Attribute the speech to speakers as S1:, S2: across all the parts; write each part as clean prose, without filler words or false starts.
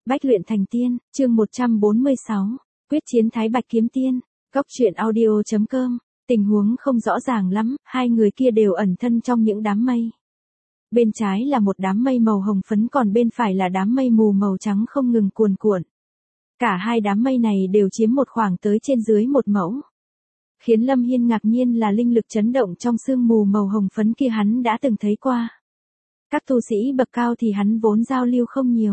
S1: Bách luyện thành tiên, chương 146, quyết chiến Thái Bạch kiếm tiên. Góc truyện audio.com. Tình huống không rõ ràng lắm, hai người kia đều ẩn thân trong những đám mây. Bên trái là một đám mây màu hồng phấn, còn bên phải là đám mây mù màu trắng không ngừng cuồn cuộn. Cả hai đám mây này đều chiếm một khoảng tới trên dưới một mẫu. Khiến Lâm Hiên ngạc nhiên là linh lực chấn động trong sương mù màu hồng phấn kia hắn đã từng thấy qua. Các tu sĩ bậc cao thì hắn vốn giao lưu không nhiều.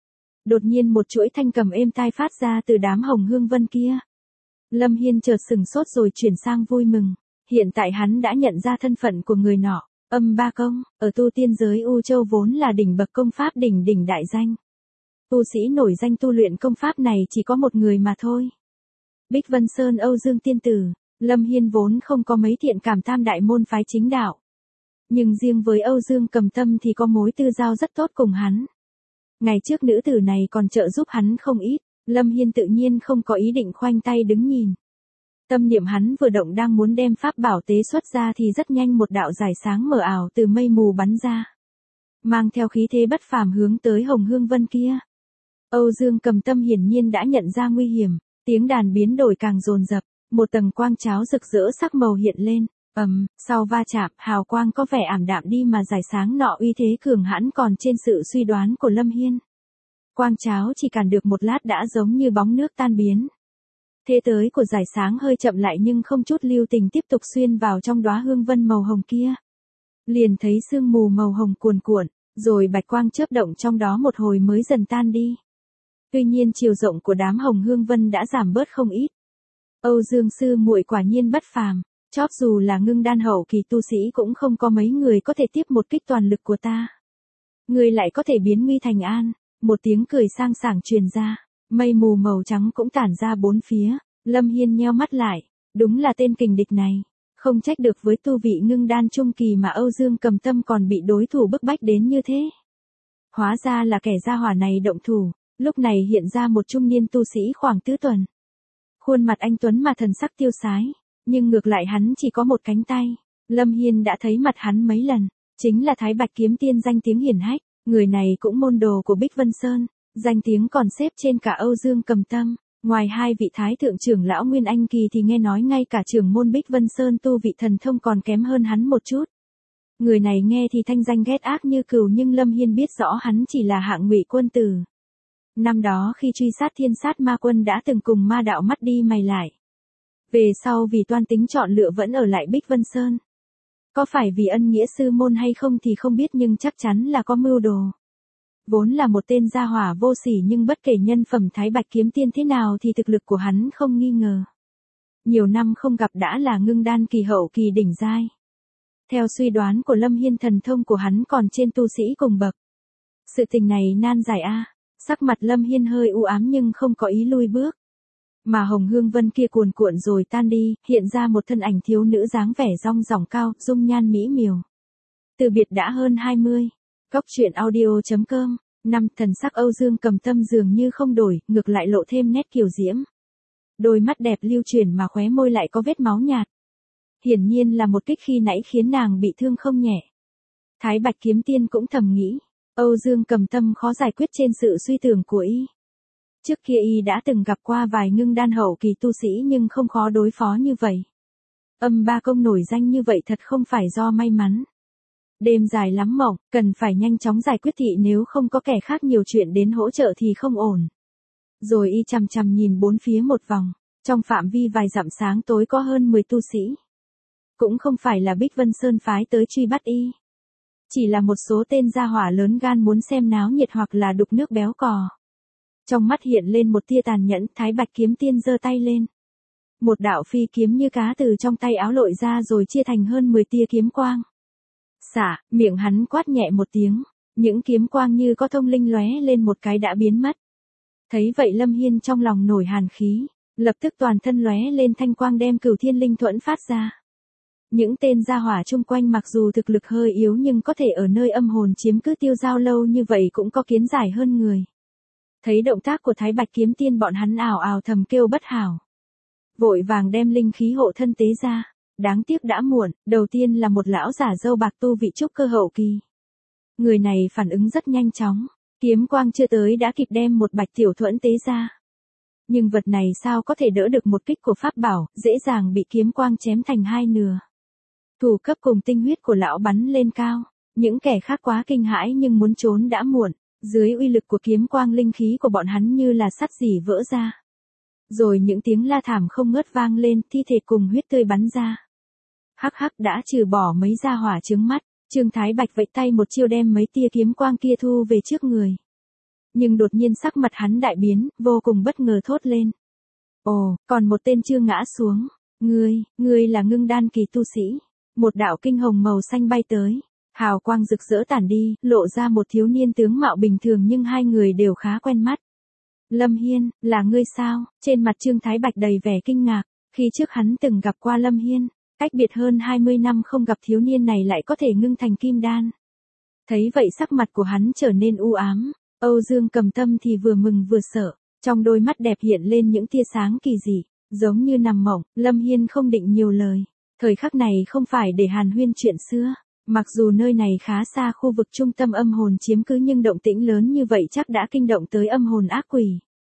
S1: Đột nhiên một chuỗi thanh cầm êm tai phát ra từ đám hồng hương vân kia. Lâm Hiên chợt sừng sốt rồi chuyển sang vui mừng. Hiện tại hắn đã nhận ra thân phận của người nọ. Âm Ba Công, ở tu tiên giới U Châu vốn là đỉnh bậc công pháp đỉnh đại danh. Tu sĩ nổi danh tu luyện công pháp này chỉ có một người mà thôi. Bích Vân Sơn Âu Dương Tiên Tử. Lâm Hiên vốn không có mấy thiện cảm tam đại môn phái chính đạo. Nhưng riêng với Âu Dương Cầm Tâm thì có mối tư giao rất tốt cùng hắn. Ngày trước nữ tử này còn trợ giúp hắn không ít, Lâm Hiên tự nhiên không có ý định khoanh tay đứng nhìn. Tâm niệm hắn vừa động đang muốn đem pháp bảo tế xuất ra thì rất nhanh một đạo giải sáng mờ ảo từ mây mù bắn ra. Mang theo khí thế bất phàm hướng tới hồng hương vân kia. Âu Dương Cầm Tâm hiển nhiên đã nhận ra nguy hiểm, tiếng đàn biến đổi càng dồn dập, một tầng quang cháo rực rỡ sắc màu hiện lên. Sau va chạm, hào quang có vẻ ảm đạm đi mà giải sáng nọ uy thế cường hãn còn trên sự suy đoán của Lâm Hiên. Quang cháo chỉ cản được một lát đã giống như bóng nước tan biến. Thế tới của giải sáng hơi chậm lại nhưng không chút lưu tình tiếp tục xuyên vào trong đóa hương vân màu hồng kia. Liền thấy sương mù màu hồng cuồn cuộn, rồi bạch quang chớp động trong đó một hồi mới dần tan đi. Tuy nhiên chiều rộng của đám hồng hương vân đã giảm bớt không ít. Âu Dương sư muội quả nhiên bất phàm. Chóp dù là ngưng đan hậu kỳ tu sĩ cũng không có mấy người có thể tiếp một kích toàn lực của ta. Người lại có thể biến nguy thành an, một tiếng cười sang sảng truyền ra, mây mù màu trắng cũng tản ra bốn phía, Lâm Hiên nheo mắt lại, đúng là tên kình địch này, không trách được với tu vị ngưng đan trung kỳ mà Âu Dương Cầm Tâm còn bị đối thủ bức bách đến như thế. Hóa ra là kẻ gia hỏa này động thủ, lúc này hiện ra một trung niên tu sĩ khoảng tứ tuần. Khuôn mặt anh tuấn mà thần sắc tiêu sái. Nhưng ngược lại hắn chỉ có một cánh tay. Lâm Hiên đã thấy mặt hắn mấy lần. Chính là Thái Bạch kiếm tiên danh tiếng hiển hách. Người này cũng môn đồ của Bích Vân Sơn. Danh tiếng còn xếp trên cả Âu Dương Cầm Tâm. Ngoài hai vị thái thượng trưởng lão Nguyên Anh Kỳ thì nghe nói ngay cả trưởng môn Bích Vân Sơn tu vị thần thông còn kém hơn hắn một chút. Người này nghe thì thanh danh ghét ác như cừu nhưng Lâm Hiên biết rõ hắn chỉ là hạng ngụy quân tử. Năm đó khi truy sát Thiên Sát Ma Quân đã từng cùng ma đạo mắt đi mày lại. Về sau vì toan tính chọn lựa vẫn ở lại Bích Vân Sơn. Có phải vì ân nghĩa sư môn hay không thì không biết nhưng chắc chắn là có mưu đồ. Vốn là một tên gia hỏa vô sỉ nhưng bất kể nhân phẩm Thái Bạch kiếm tiên thế nào thì thực lực của hắn không nghi ngờ. Nhiều năm không gặp đã là ngưng đan kỳ hậu kỳ đỉnh giai. Theo suy đoán của Lâm Hiên thần thông của hắn còn trên tu sĩ cùng bậc. Sự tình này nan giải a. Sắc mặt Lâm Hiên hơi u ám nhưng không có ý lui bước. Mà hồng hương vân kia cuồn cuộn rồi tan đi, hiện ra một thân ảnh thiếu nữ dáng vẻ rong ròng cao, dung nhan mỹ miều. Từ biệt đã hơn 20. Góc truyện audio.com. Thần sắc Âu Dương Cầm Tâm dường như không đổi, ngược lại lộ thêm nét kiều diễm. Đôi mắt đẹp lưu chuyển mà khóe môi lại có vết máu nhạt. Hiển nhiên là một kích khi nãy khiến nàng bị thương không nhẹ. Thái Bạch kiếm tiên cũng thầm nghĩ, Âu Dương Cầm Tâm khó giải quyết trên sự suy tưởng của y. Trước kia y đã từng gặp qua vài ngưng đan hậu kỳ tu sĩ nhưng không khó đối phó như vậy. Âm Ba Công nổi danh như vậy thật không phải do may mắn. Đêm dài lắm mộng, cần phải nhanh chóng giải quyết thị nếu không có kẻ khác nhiều chuyện đến hỗ trợ thì không ổn. Rồi y chằm chằm nhìn bốn phía một vòng, trong phạm vi vài dặm sáng tối có hơn 10 tu sĩ. Cũng không phải là Bích Vân Sơn phái tới truy bắt y. Chỉ là một số tên gia hỏa lớn gan muốn xem náo nhiệt hoặc là đục nước béo cò. Trong mắt hiện lên một tia tàn nhẫn, Thái Bạch kiếm tiên giơ tay lên. Một đạo phi kiếm như cá từ trong tay áo lội ra rồi chia thành hơn 10 tia kiếm quang. Xả, miệng hắn quát nhẹ một tiếng, những kiếm quang như có thông linh lóe lên một cái đã biến mất. Thấy vậy Lâm Hiên trong lòng nổi hàn khí, lập tức toàn thân lóe lên thanh quang đem Cửu Thiên Linh Thuẫn phát ra. Những tên gia hỏa chung quanh mặc dù thực lực hơi yếu nhưng có thể ở nơi âm hồn chiếm cứ tiêu giao lâu như vậy cũng có kiến giải hơn người. Thấy động tác của Thái Bạch kiếm tiên bọn hắn ào ào thầm kêu bất hảo. Vội vàng đem linh khí hộ thân tế ra. Đáng tiếc đã muộn, đầu tiên là một lão giả râu bạc tu vị trúc cơ hậu kỳ. Người này phản ứng rất nhanh chóng, Kiếm quang chưa tới đã kịp đem một bạch tiểu thuẫn tế ra. Nhưng vật này sao có thể đỡ được một kích của pháp bảo, dễ dàng bị kiếm quang chém thành hai nửa. Thủ cấp cùng tinh huyết của lão bắn lên cao, những kẻ khác quá kinh hãi nhưng muốn trốn đã muộn, dưới uy lực của kiếm quang linh khí của bọn hắn như là sắt rỉ vỡ ra. Rồi những tiếng la thảm không ngớt vang lên, thi thể cùng huyết tươi bắn ra. Hắc hắc đã trừ bỏ mấy gia hỏa trướng mắt, Trương Thái Bạch vẫy tay một chiêu đem mấy tia kiếm quang kia thu về trước người. Nhưng đột nhiên sắc mặt hắn đại biến, vô cùng bất ngờ thốt lên. Ồ, còn một tên chưa ngã xuống. Ngươi là ngưng đan kỳ tu sĩ. Một đạo kinh hồng màu xanh bay tới. Hào quang rực rỡ tản đi, lộ ra một thiếu niên tướng mạo bình thường nhưng hai người đều khá quen mắt. Lâm Hiên, là ngươi sao? Trên mặt Trương Thái Bạch đầy vẻ kinh ngạc, khi trước hắn từng gặp qua Lâm Hiên, cách biệt hơn 20 năm không gặp thiếu niên này lại có thể ngưng thành kim đan. Thấy vậy sắc mặt của hắn trở nên u ám, Âu Dương Cầm Tâm thì vừa mừng vừa sợ, trong đôi mắt đẹp hiện lên những tia sáng kỳ dị, giống như nằm mộng. Lâm Hiên không định nhiều lời, thời khắc này không phải để hàn huyên chuyện xưa. Mặc dù nơi này khá xa khu vực trung tâm âm hồn chiếm cứ nhưng động tĩnh lớn như vậy chắc đã kinh động tới âm hồn ác quỷ.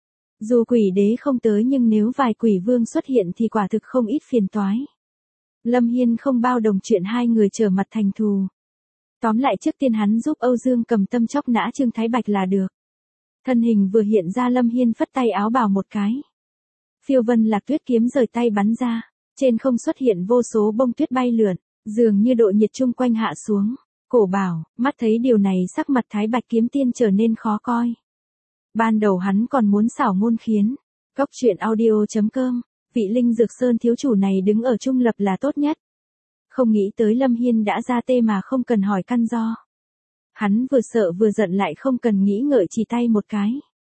S1: Dù quỷ đế không tới nhưng nếu vài quỷ vương xuất hiện thì quả thực không ít phiền toái. Lâm Hiên không bao đồng chuyện hai người trở mặt thành thù. Tóm lại trước tiên hắn giúp Âu Dương Cầm Tâm chóc nã Trương Thái Bạch là được. Thân hình vừa hiện ra Lâm Hiên phất tay áo bào một cái. Phiêu vân lạc tuyết kiếm rời tay bắn ra, trên không xuất hiện vô số bông tuyết bay lượn. Dường như độ nhiệt chung quanh hạ xuống. Cổ bảo, mắt thấy điều này sắc mặt Thái Bạch Kiếm Tiên trở nên khó coi. Ban đầu hắn còn muốn xảo môn khiến. Cốc truyện audio.com, vị Linh Dược Sơn thiếu chủ này đứng ở trung lập là tốt nhất. Không nghĩ tới Lâm Hiên đã ra tê mà không cần hỏi căn do. Hắn vừa sợ vừa giận lại không cần nghĩ ngợi chỉ tay một cái.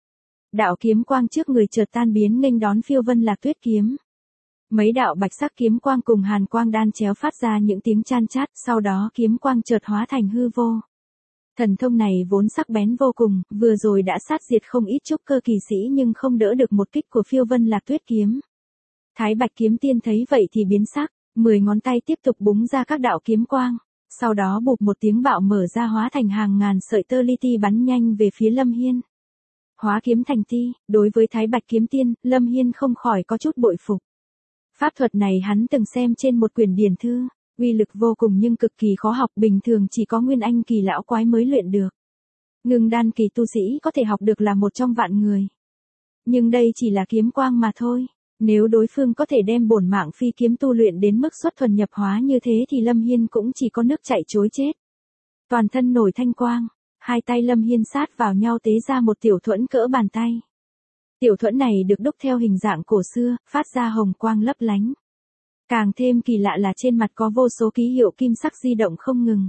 S1: Đạo kiếm quang trước người chợt tan biến nghênh đón phiêu vân lạc tuyết kiếm. Mấy đạo bạch sắc kiếm quang cùng hàn quang đan chéo phát ra những tiếng chan chát, sau đó kiếm quang chợt hóa thành hư vô. Thần thông này vốn sắc bén vô cùng, vừa rồi đã sát diệt không ít trúc cơ kỳ sĩ nhưng không đỡ được một kích của phiêu vân lạc tuyết kiếm. Thái Bạch Kiếm Tiên thấy vậy thì biến sắc, 10 ngón tay tiếp tục búng ra các đạo kiếm quang, sau đó bụp một tiếng bạo mở ra hóa thành hàng ngàn sợi tơ li ti bắn nhanh về phía Lâm Hiên. Hóa kiếm thành ti, đối với Thái Bạch Kiếm Tiên, Lâm Hiên không khỏi có chút bội phục. Pháp thuật này hắn từng xem trên một quyển điển thư, uy lực vô cùng nhưng cực kỳ khó học, bình thường chỉ có nguyên anh kỳ lão quái mới luyện được. Ngưng đan kỳ tu sĩ có thể học được là một trong vạn người. Nhưng đây chỉ là kiếm quang mà thôi, nếu đối phương có thể đem bổn mạng phi kiếm tu luyện đến mức xuất thuần nhập hóa như thế thì Lâm Hiên cũng chỉ có nước chạy trối chết. Toàn thân nổi thanh quang, hai tay Lâm Hiên sát vào nhau tế ra một tiểu thuẫn cỡ bàn tay. Tiểu thuẫn này được đúc theo hình dạng cổ xưa, phát ra hồng quang lấp lánh. Càng thêm kỳ lạ là trên mặt có vô số ký hiệu kim sắc di động không ngừng.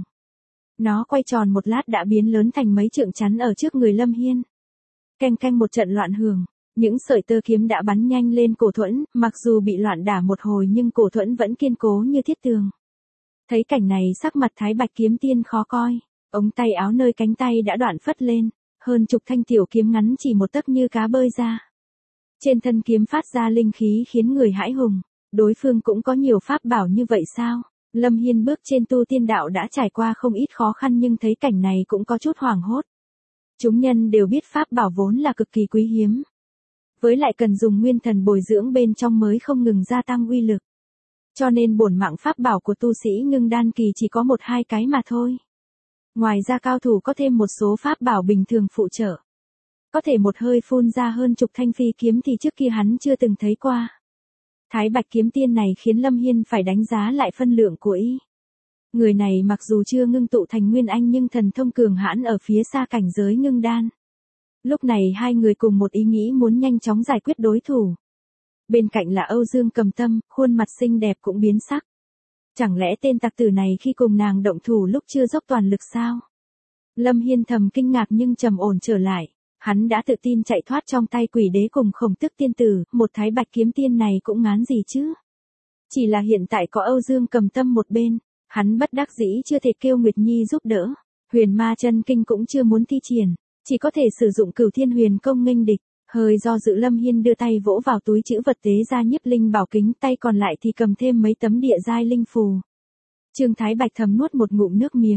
S1: Nó quay tròn một lát đã biến lớn thành mấy trượng chắn ở trước người Lâm Hiên. Canh canh một trận loạn hưởng, những sợi tơ kiếm đã bắn nhanh lên cổ thuẫn, mặc dù bị loạn đả một hồi nhưng cổ thuẫn vẫn kiên cố như thiết tường. Thấy cảnh này sắc mặt Thái Bạch Kiếm Tiên khó coi, ống tay áo nơi cánh tay đã đoạn phất lên. Hơn chục thanh tiểu kiếm ngắn chỉ một tấc như cá bơi ra. Trên thân kiếm phát ra linh khí khiến người hãi hùng. Đối phương cũng có nhiều pháp bảo như vậy sao? Lâm Hiên bước trên tu tiên đạo đã trải qua không ít khó khăn nhưng thấy cảnh này cũng có chút hoảng hốt. Chúng nhân đều biết pháp bảo vốn là cực kỳ quý hiếm. Với lại cần dùng nguyên thần bồi dưỡng bên trong mới không ngừng gia tăng uy lực. Cho nên bổn mạng pháp bảo của tu sĩ ngưng đan kỳ chỉ có 1-2 cái mà thôi. Ngoài ra cao thủ có thêm một số pháp bảo bình thường phụ trợ. Có thể một hơi phun ra hơn chục thanh phi kiếm thì trước kia hắn chưa từng thấy qua. Thái Bạch Kiếm Tiên này khiến Lâm Hiên phải đánh giá lại phân lượng của y. Người này mặc dù chưa ngưng tụ thành nguyên anh nhưng thần thông cường hãn ở phía xa cảnh giới ngưng đan. Lúc này hai người cùng một ý nghĩ muốn nhanh chóng giải quyết đối thủ. Bên cạnh là Âu Dương Cầm Tâm, khuôn mặt xinh đẹp cũng biến sắc. Chẳng lẽ tên tặc tử này khi cùng nàng động thủ lúc chưa dốc toàn lực sao? Lâm Hiên thầm kinh ngạc nhưng trầm ổn trở lại. Hắn đã tự tin chạy thoát trong tay quỷ đế cùng Khổng Tức tiên tử, một Thái Bạch Kiếm Tiên này cũng ngán gì chứ? Chỉ là hiện tại có Âu Dương Cầm Tâm một bên, hắn bất đắc dĩ chưa thể kêu Nguyệt Nhi giúp đỡ. Huyền Ma Chân Kinh cũng chưa muốn thi triển, chỉ có thể sử dụng Cửu Thiên Huyền Công nghênh địch. Hơi do dự Lâm Hiên đưa tay vỗ vào túi trữ vật tế ra nhiếp linh bảo kính, tay còn lại thì cầm thêm mấy tấm địa giai linh phù. Trương Thái Bạch thầm nuốt một ngụm nước miếng,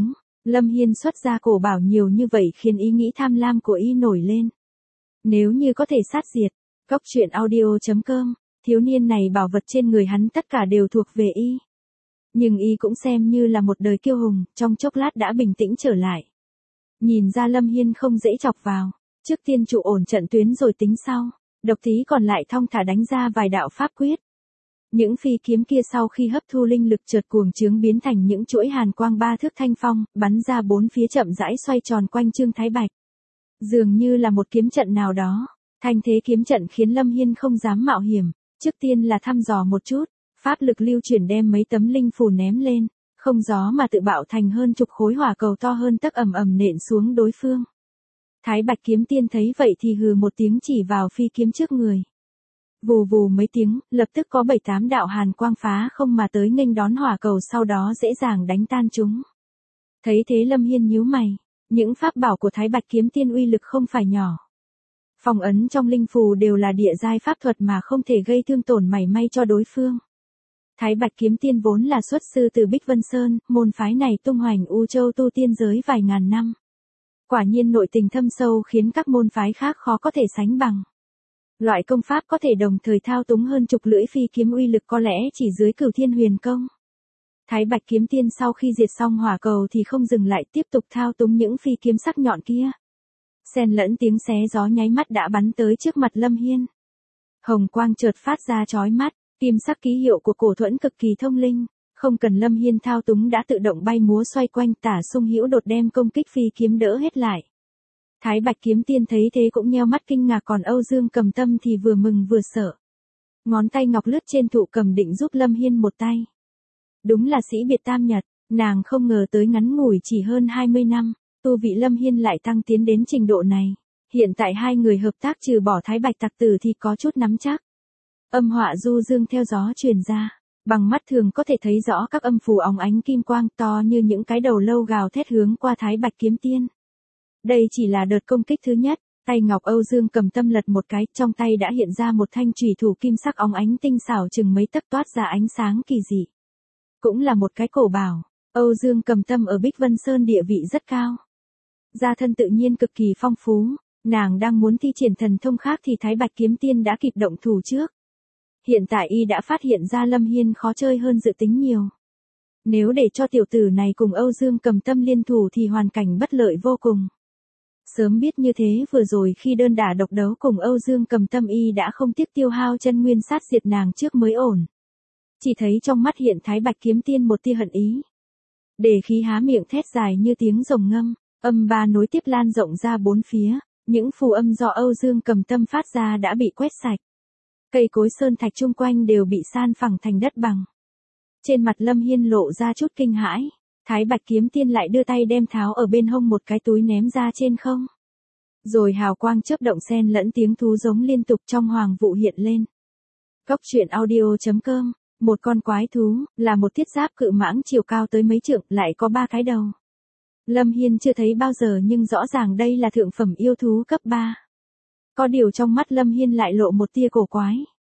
S1: Lâm Hiên xuất ra cổ bảo nhiều như vậy khiến ý nghĩ tham lam của y nổi lên. Nếu như có thể sát diệt, Cốc truyện audio.com, thiếu niên này bảo vật trên người hắn tất cả đều thuộc về y. Nhưng y cũng xem như là một đời kiêu hùng, trong chốc lát đã bình tĩnh trở lại. Nhìn ra Lâm Hiên không dễ chọc vào, trước tiên trụ ổn trận tuyến rồi tính sau, độc tí còn lại thong thả đánh ra vài đạo pháp quyết. Những phi kiếm kia sau khi hấp thu linh lực chợt cuồng trướng biến thành những chuỗi hàn quang 3 thước thanh phong, bắn ra bốn phía chậm rãi xoay tròn quanh Trương Thái Bạch. Dường như là một kiếm trận nào đó, thanh thế kiếm trận khiến Lâm Hiên không dám mạo hiểm, trước tiên là thăm dò một chút, pháp lực lưu chuyển đem mấy tấm linh phù ném lên, không gió mà tự bạo thành hơn chục khối hỏa cầu to hơn tấc ầm ầm nện xuống đối phương. Thái Bạch kiếm tiên thấy vậy thì hừ một tiếng chỉ vào phi kiếm trước người. Vù vù mấy tiếng, lập tức có 7-8 đạo hàn quang phá không mà tới nghênh đón hỏa cầu, sau đó dễ dàng đánh tan chúng. Thấy thế Lâm Hiên nhíu mày, những pháp bảo của Thái Bạch kiếm tiên uy lực không phải nhỏ. Phong ấn trong linh phù đều là địa giai pháp thuật mà không thể gây thương tổn mảy may cho đối phương. Thái Bạch kiếm tiên vốn là xuất sư từ Bích Vân Sơn, môn phái này tung hoành U Châu tu tiên giới vài ngàn năm. Quả nhiên nội tình thâm sâu khiến các môn phái khác khó có thể sánh bằng. Loại công pháp có thể đồng thời thao túng hơn chục lưỡi phi kiếm uy lực có lẽ chỉ dưới Cửu Thiên Huyền Công. Thái Bạch kiếm tiên sau khi diệt xong hỏa cầu thì không dừng lại, tiếp tục thao túng những phi kiếm sắc nhọn kia. Xen lẫn tiếng xé gió nháy mắt đã bắn tới trước mặt Lâm Hiên. Hồng quang chợt phát ra chói mắt, kim sắc ký hiệu của cổ thuẫn cực kỳ thông linh, không cần Lâm Hiên thao túng đã tự động bay múa xoay quanh, tả xung hữu đột đem công kích phi kiếm đỡ hết lại. Thái Bạch kiếm tiên thấy thế cũng nheo mắt kinh ngạc, còn Âu Dương Cầm Tâm thì vừa mừng vừa sợ. Ngón tay ngọc lướt trên thụ cầm định giúp Lâm Hiên một tay. Đúng là sĩ biệt tam nhật, nàng không ngờ tới ngắn ngủi chỉ hơn 20 năm, tu vị Lâm Hiên lại tăng tiến đến trình độ này. Hiện tại hai người hợp tác trừ bỏ Thái Bạch tặc tử thì có chút nắm chắc. Âm họa du dương theo gió truyền ra, bằng mắt thường có thể thấy rõ các âm phù óng ánh kim quang to như những cái đầu lâu gào thét hướng qua Thái Bạch kiếm tiên. Đây chỉ là đợt công kích thứ nhất, tay ngọc Âu Dương Cầm Tâm lật một cái, trong tay đã hiện ra một thanh chùy thủ kim sắc óng ánh tinh xảo chừng mấy tấc toát ra ánh sáng kỳ dị. Cũng là một cái cổ bảo, Âu Dương Cầm Tâm ở Bích Vân Sơn địa vị rất cao. Gia thân tự nhiên cực kỳ phong phú, nàng đang muốn thi triển thần thông khác thì Thái Bạch kiếm tiên đã kịp động thủ trước. Hiện tại y đã phát hiện ra Lâm Hiên khó chơi hơn dự tính nhiều. Nếu để cho tiểu tử này cùng Âu Dương Cầm Tâm liên thủ thì hoàn cảnh bất lợi vô cùng. Sớm biết như thế vừa rồi khi đơn đả độc đấu cùng Âu Dương Cầm Tâm y đã không tiếc tiêu hao chân nguyên sát diệt nàng trước mới ổn. Chỉ thấy trong mắt hiện Thái Bạch kiếm tiên một tia hận ý. Để khí há miệng thét dài như tiếng rồng ngâm, âm ba nối tiếp lan rộng ra bốn phía, những phù âm do Âu Dương Cầm Tâm phát ra đã bị quét sạch. Cây cối sơn thạch chung quanh đều bị san phẳng thành đất bằng. Trên mặt Lâm Hiên lộ ra chút kinh hãi, Thái Bạch kiếm tiên lại đưa tay đem tháo ở bên hông một cái túi ném ra trên không. Rồi hào quang chớp động xen lẫn tiếng thú giống liên tục trong hoàng vụ hiện lên. Cốc truyện audio.com, một con quái thú, là một thiết giáp cự mãng chiều cao tới mấy trượng, lại có 3 cái đầu. Lâm Hiên chưa thấy bao giờ nhưng rõ ràng đây là thượng phẩm yêu thú cấp 3. Có điều trong mắt Lâm Hiên lại lộ một tia cổ quái.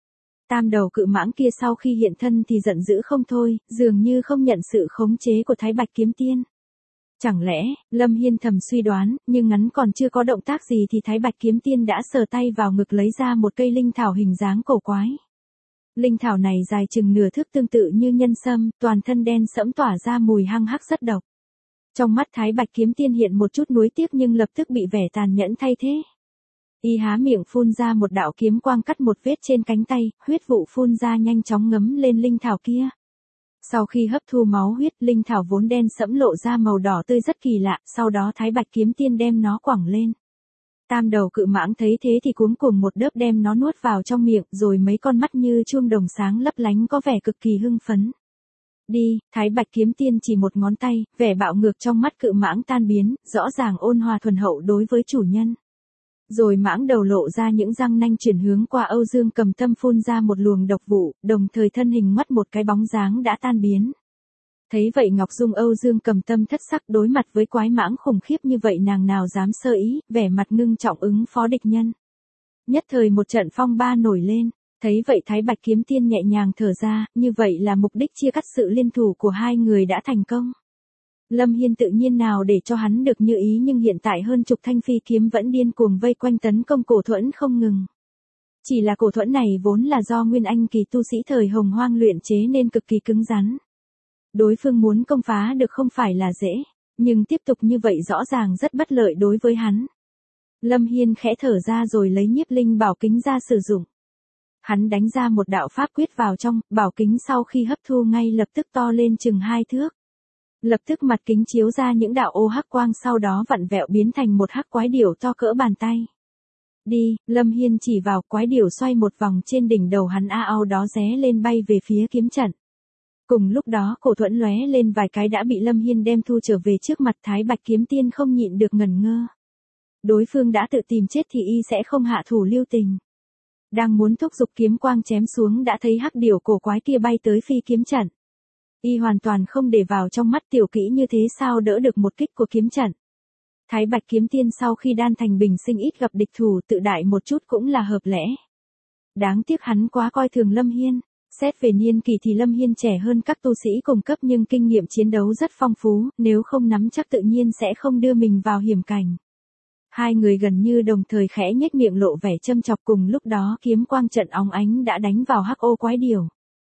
S1: Tam đầu cự mãng kia sau khi hiện thân thì giận dữ không thôi, dường như không nhận sự khống chế của Thái Bạch kiếm tiên. Chẳng lẽ, Lâm Hiên thầm suy đoán, nhưng ngắn còn chưa có động tác gì thì Thái Bạch kiếm tiên đã sờ tay vào ngực lấy ra một cây linh thảo hình dáng cổ quái. Linh thảo này dài chừng nửa thước, tương tự như nhân sâm, toàn thân đen sẫm tỏa ra mùi hăng hắc rất độc. Trong mắt Thái Bạch kiếm tiên hiện một chút nuối tiếc nhưng lập tức bị vẻ tàn nhẫn thay thế. Y há miệng phun ra một đạo kiếm quang cắt một vết trên cánh tay, huyết vụ phun ra nhanh chóng ngấm lên linh thảo kia. Sau khi hấp thu máu huyết, linh thảo vốn đen sẫm lộ ra màu đỏ tươi rất kỳ lạ, sau đó Thái Bạch kiếm tiên đem nó quẳng lên. Tam đầu cự mãng thấy thế thì cuống cuồng một đớp đem nó nuốt vào trong miệng, rồi mấy con mắt như chuông đồng sáng lấp lánh có vẻ cực kỳ hưng phấn. Đi, Thái Bạch kiếm tiên chỉ một ngón tay, vẻ bạo ngược trong mắt cự mãng tan biến, rõ ràng ôn hòa thuần hậu đối với chủ nhân. Rồi mãng đầu lộ ra những răng nanh chuyển hướng qua Âu Dương Cầm Tâm phun ra một luồng độc vụ, đồng thời thân hình mất một cái bóng dáng đã tan biến. Thấy vậy Ngọc Dung Âu Dương Cầm Tâm thất sắc, đối mặt với quái mãng khủng khiếp như vậy nàng nào dám sơ ý, vẻ mặt ngưng trọng ứng phó địch nhân. Nhất thời một trận phong ba nổi lên, thấy vậy Thái Bạch kiếm tiên nhẹ nhàng thở ra, như vậy là mục đích chia cắt sự liên thủ của hai người đã thành công. Lâm Hiên tự nhiên nào để cho hắn được như ý, nhưng hiện tại hơn chục thanh phi kiếm vẫn điên cuồng vây quanh tấn công cổ thuẫn không ngừng. Chỉ là cổ thuẫn này vốn là do nguyên anh kỳ tu sĩ thời Hồng Hoang luyện chế nên cực kỳ cứng rắn. Đối phương muốn công phá được không phải là dễ, nhưng tiếp tục như vậy rõ ràng rất bất lợi đối với hắn. Lâm Hiên khẽ thở ra rồi lấy nhiếp linh bảo kính ra sử dụng. Hắn đánh ra một đạo pháp quyết vào trong, bảo kính sau khi hấp thu ngay lập tức to lên chừng 2 thước. Lập tức mặt kính chiếu ra những đạo ô hắc quang, sau đó vặn vẹo biến thành một hắc quái điểu to cỡ bàn tay. Đi, Lâm Hiên chỉ vào, quái điểu xoay một vòng trên đỉnh đầu hắn ao đó ré lên bay về phía kiếm trận. Cùng lúc đó cổ thuẫn lóe lên vài cái đã bị Lâm Hiên đem thu trở về trước mặt. Thái Bạch Kiếm Tiên không nhịn được ngẩn ngơ. Đối phương đã tự tìm chết thì y sẽ không hạ thủ lưu tình. Đang muốn thúc giục kiếm quang chém xuống đã thấy hắc điểu cổ quái kia bay tới phi kiếm trận. Y hoàn toàn không để vào trong mắt, tiểu kỹ như thế sao đỡ được một kích của kiếm trận. Thái Bạch Kiếm Tiên sau khi đan thành bình sinh ít gặp địch thủ, tự đại một chút cũng là hợp lẽ. Đáng tiếc hắn quá coi thường Lâm Hiên. Xét về niên kỳ thì Lâm Hiên trẻ hơn các tu sĩ cùng cấp nhưng kinh nghiệm chiến đấu rất phong phú, nếu không nắm chắc tự nhiên sẽ không đưa mình vào hiểm cảnh. Hai người gần như đồng thời khẽ nhếch miệng lộ vẻ châm chọc, cùng lúc đó kiếm quang trận óng ánh đã đánh vào hắc ô quái điểu.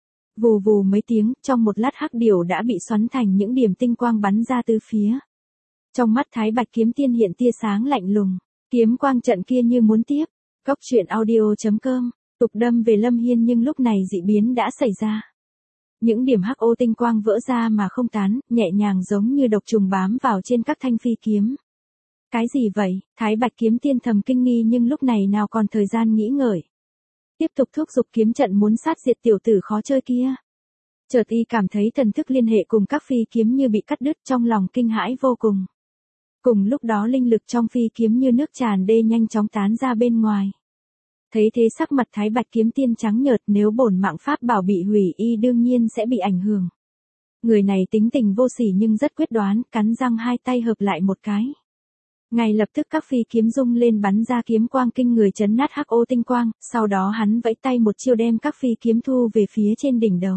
S1: Vù vù mấy tiếng, trong một lát hắc điểu đã bị xoắn thành những điểm tinh quang bắn ra từ phía. Trong mắt Thái Bạch Kiếm Tiên hiện tia sáng lạnh lùng, kiếm quang trận kia như muốn tiếp. Cốc truyện audio.com tục đâm về Lâm Hiên, nhưng lúc này dị biến đã xảy ra. Những điểm hắc ô tinh quang vỡ ra mà không tán, nhẹ nhàng giống như độc trùng bám vào trên các thanh phi kiếm. Cái gì vậy? Thái Bạch Kiếm Tiên thầm kinh nghi nhưng lúc này nào còn thời gian nghĩ ngợi. Tiếp tục thúc giục kiếm trận muốn sát diệt tiểu tử khó chơi kia. Chợt y cảm thấy thần thức liên hệ cùng các phi kiếm như bị cắt đứt, trong lòng kinh hãi vô cùng. Cùng lúc đó linh lực trong phi kiếm như nước tràn đê nhanh chóng tán ra bên ngoài. Thấy thế sắc mặt Thái Bạch Kiếm Tiên trắng nhợt, nếu bổn mạng pháp bảo bị hủy y đương nhiên sẽ bị ảnh hưởng. Người này tính tình vô sỉ nhưng rất quyết đoán, cắn răng hai tay hợp lại một cái. Ngay lập tức các phi kiếm rung lên bắn ra kiếm quang kinh người chấn nát hắc ô tinh quang, sau đó hắn vẫy tay một chiêu đem các phi kiếm thu về phía trên đỉnh đầu.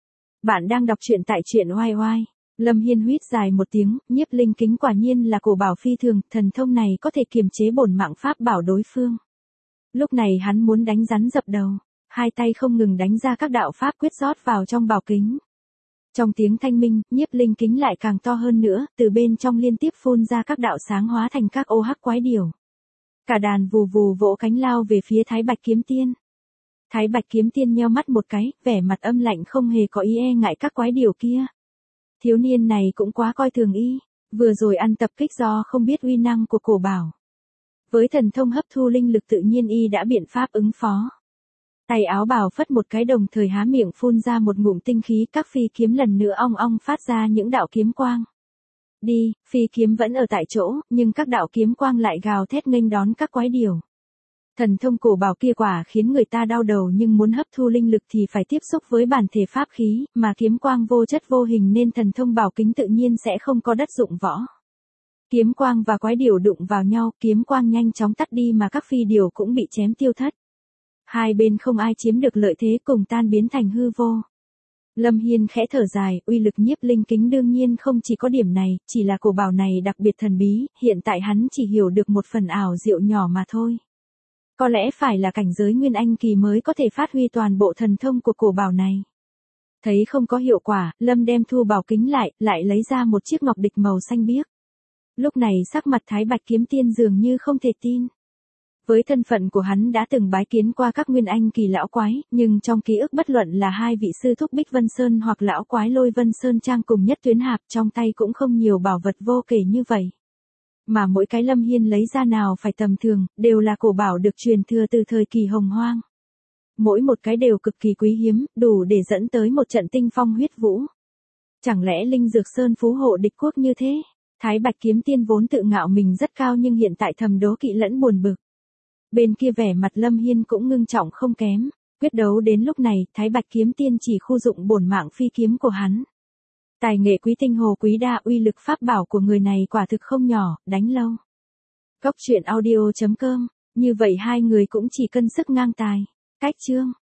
S1: Bạn đang đọc truyện tại truyện oai oai. Lâm Hiên huýt dài một tiếng, nhiếp linh kính quả nhiên là cổ bảo phi thường, thần thông này có thể kiềm chế bổn mạng pháp bảo đối phương. Lúc này hắn muốn đánh rắn dập đầu, hai tay không ngừng đánh ra các đạo pháp quyết rót vào trong bảo kính. Trong tiếng thanh minh, nhiếp linh kính lại càng to hơn nữa, từ bên trong liên tiếp phun ra các đạo sáng hóa thành các ô hắc quái điểu. Cả đàn vù vù vỗ cánh lao về phía Thái Bạch Kiếm Tiên. Thái Bạch Kiếm Tiên nheo mắt một cái, vẻ mặt âm lạnh không hề có ý e ngại các quái điểu kia. Thiếu niên này cũng quá coi thường y, vừa rồi ăn tập kích do không biết uy năng của cổ bảo. Với thần thông hấp thu linh lực tự nhiên y đã biện pháp ứng phó. Tay áo bào phất một cái đồng thời há miệng phun ra một ngụm tinh khí, các phi kiếm lần nữa ong ong phát ra những đạo kiếm quang. Đi, phi kiếm vẫn ở tại chỗ, nhưng các đạo kiếm quang lại gào thét nghênh đón các quái điểu. Thần thông cổ bảo kia quả khiến người ta đau đầu, nhưng muốn hấp thu linh lực thì phải tiếp xúc với bản thể pháp khí, mà kiếm quang vô chất vô hình nên thần thông bảo kính tự nhiên sẽ không có đất dụng võ. Kiếm quang và quái điểu đụng vào nhau, kiếm quang nhanh chóng tắt đi mà các phi điểu cũng bị chém tiêu thất. Hai bên không ai chiếm được lợi thế, cùng tan biến thành hư vô. Lâm Hiên khẽ thở dài, uy lực nhiếp linh kính đương nhiên không chỉ có điểm này, chỉ là cổ bảo này đặc biệt thần bí, hiện tại hắn chỉ hiểu được một phần ảo diệu nhỏ mà thôi. Có lẽ phải là cảnh giới nguyên anh kỳ mới có thể phát huy toàn bộ thần thông của cổ bảo này. Thấy không có hiệu quả, Lâm đem thu bảo kính lại lấy ra một chiếc ngọc địch màu xanh biếc. Lúc này sắc mặt Thái Bạch Kiếm Tiên dường như không thể tin. Với thân phận của hắn đã từng bái kiến qua các nguyên anh kỳ lão quái, nhưng trong ký ức bất luận là hai vị sư thúc Bích Vân Sơn hoặc lão quái Lôi Vân Sơn Trang cùng Nhất Tuyến Hạp, trong tay cũng không nhiều bảo vật vô kể như vậy. Mà mỗi cái Lâm Hiên lấy ra nào phải tầm thường, đều là cổ bảo được truyền thừa từ thời kỳ Hồng Hoang. Mỗi một cái đều cực kỳ quý hiếm, đủ để dẫn tới một trận tinh phong huyết vũ. Chẳng lẽ Linh Dược Sơn phú hộ địch quốc như thế? Thái Bạch Kiếm Tiên vốn tự ngạo mình rất cao nhưng hiện tại thầm đố kỵ lẫn buồn bực. Bên kia vẻ mặt Lâm Hiên cũng ngưng trọng không kém. Quyết đấu đến lúc này, Thái Bạch Kiếm Tiên chỉ khu dụng bổn mạng phi kiếm của hắn. Tài nghệ quý tinh hồ quý đa, uy lực pháp bảo của người này quả thực không nhỏ, đánh lâu. Cốc truyện audio.com, như vậy hai người cũng chỉ cân sức ngang tài. Cách chương.